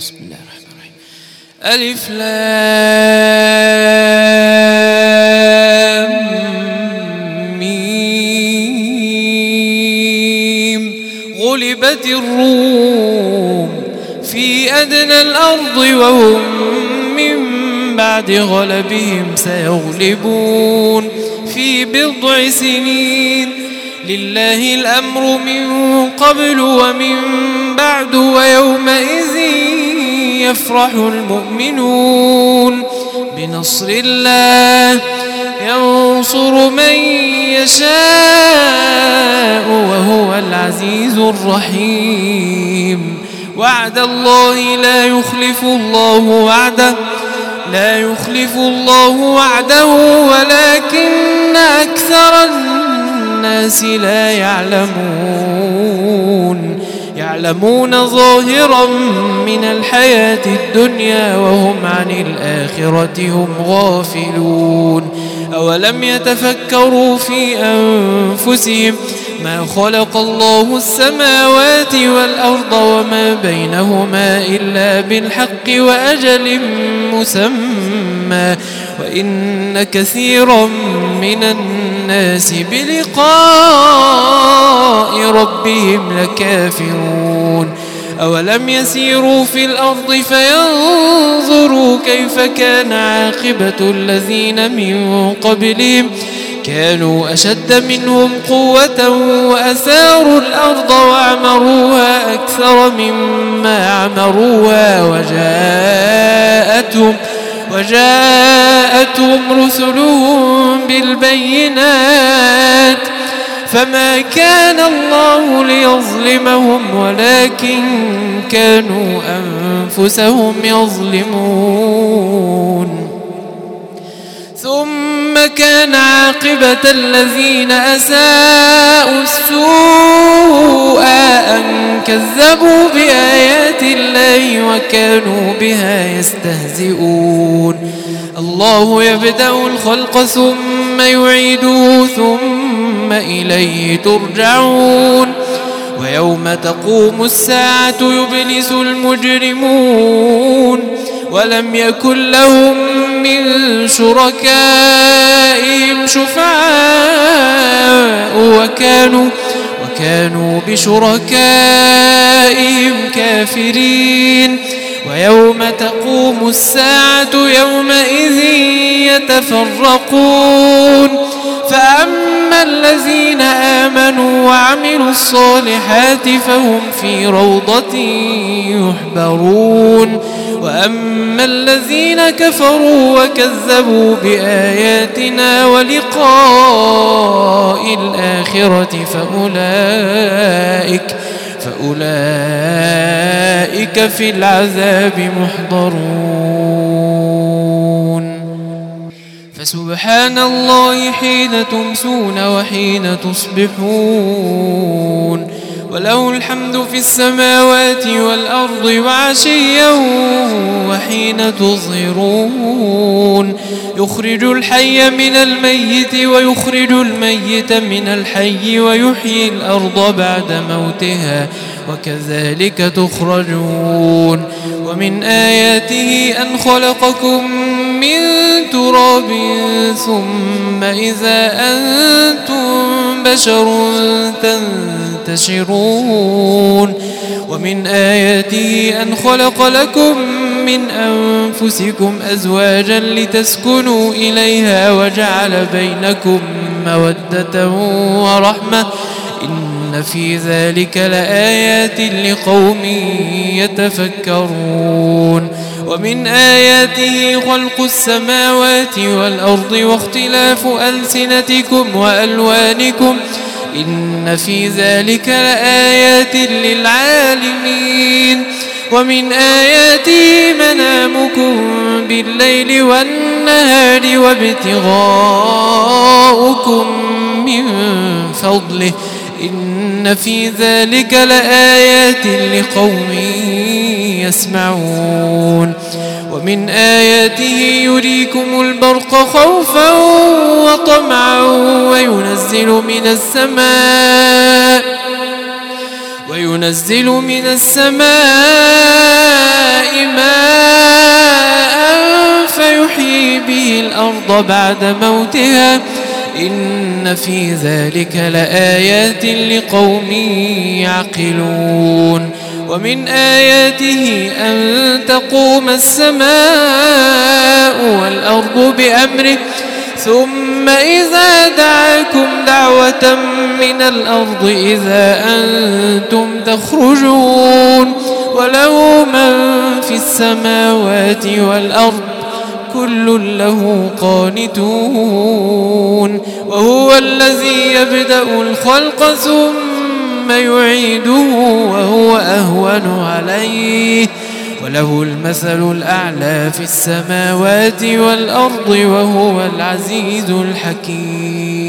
بسم الله الرحمن الرحيم. ألف لام ميم. غلبت الروم في أدنى الأرض وهم من بعد غلبهم سيغلبون في بضع سنين. لله الأمر من قبل ومن بعد ويومئذ يفرح المؤمنون بنصر الله ينصر من يشاء وهو العزيز الرحيم. وعد الله لا يخلف الله وعده ولكن أكثر الناس لا يعلمون ظاهرا من الحياة الدنيا وهم عن الآخرة هم غافلون. أولم يتفكروا في أنفسهم ما خلق الله السماوات والأرض وما بينهما إلا بالحق وأجل مسمى وإن كثيرا من الناس بلقاء ربهم لكافرون. أولم يسيروا في الأرض فينظروا كيف كان عاقبة الذين من قبلهم كانوا أشد منهم قوة وأثاروا الأرض وعمروها أكثر مما عمروها وجاءتهم رسلهم بالبينات فما كان الله ليظلمهم ولكن كانوا أنفسهم يظلمون. ثم كان عاقبة الذين أساءوا السوء أن كذبوا بآيات الله وكانوا بها يستهزئون. الله يبدأ الخلق ثم يعيده ثم إليه ترجعون. ويوم تقوم الساعة يبلس المجرمون ولم يكن لهم من شركائهم شفعاء وكانوا بشركائهم كافرين. ويوم تقوم الساعة يومئذ يتفرقون فأما الذين آمنوا وعملوا الصالحات فهم في روضة يحبرون وأما الذين كفروا وكذبوا بآياتنا ولقاء الآخرة فأولئك في العذاب محضرون. فسبحان الله حين تمسون وحين تصبحون وله الحمد في السماوات والأرض وعشيا وحين تظهرون. يخرج الحي من الميت ويخرج الميت من الحي ويحيي الأرض بعد موتها وكذلك تخرجون. ومن آياته أن خلقكم من تراب ثم إذا أنتم بشر تنتشرون. ومن آياته أن خلق لكم من أنفسكم أزواجا لتسكنوا إليها وجعل بينكم مودة ورحمة إن في ذلك لآيات لقوم يتفكرون. ومن آياته خلق السماوات والأرض واختلاف ألسنتكم وألوانكم إن في ذلك لآيات للعالمين. ومن آياته منامكم بالليل والنهار وابتغاؤكم من فضله إن في ذلك لآيات لقوم يسمعون. ومن آياته يريكم البرق خوفا وطمعا وينزل من السماء الأرض بعد موتها إن في ذلك لآيات لقوم يعقلون ومن آياته أن تقوم السماء والأرض بأمره ثم إذا دعاكم دعوة من الأرض إذا أنتم تخرجون وله من في السماوات والأرض كل له قانتون وهو الذي يبدأ الخلق ثم يعيده وهو أهون عليه وله المثل الأعلى في السماوات والأرض وهو العزيز الحكيم.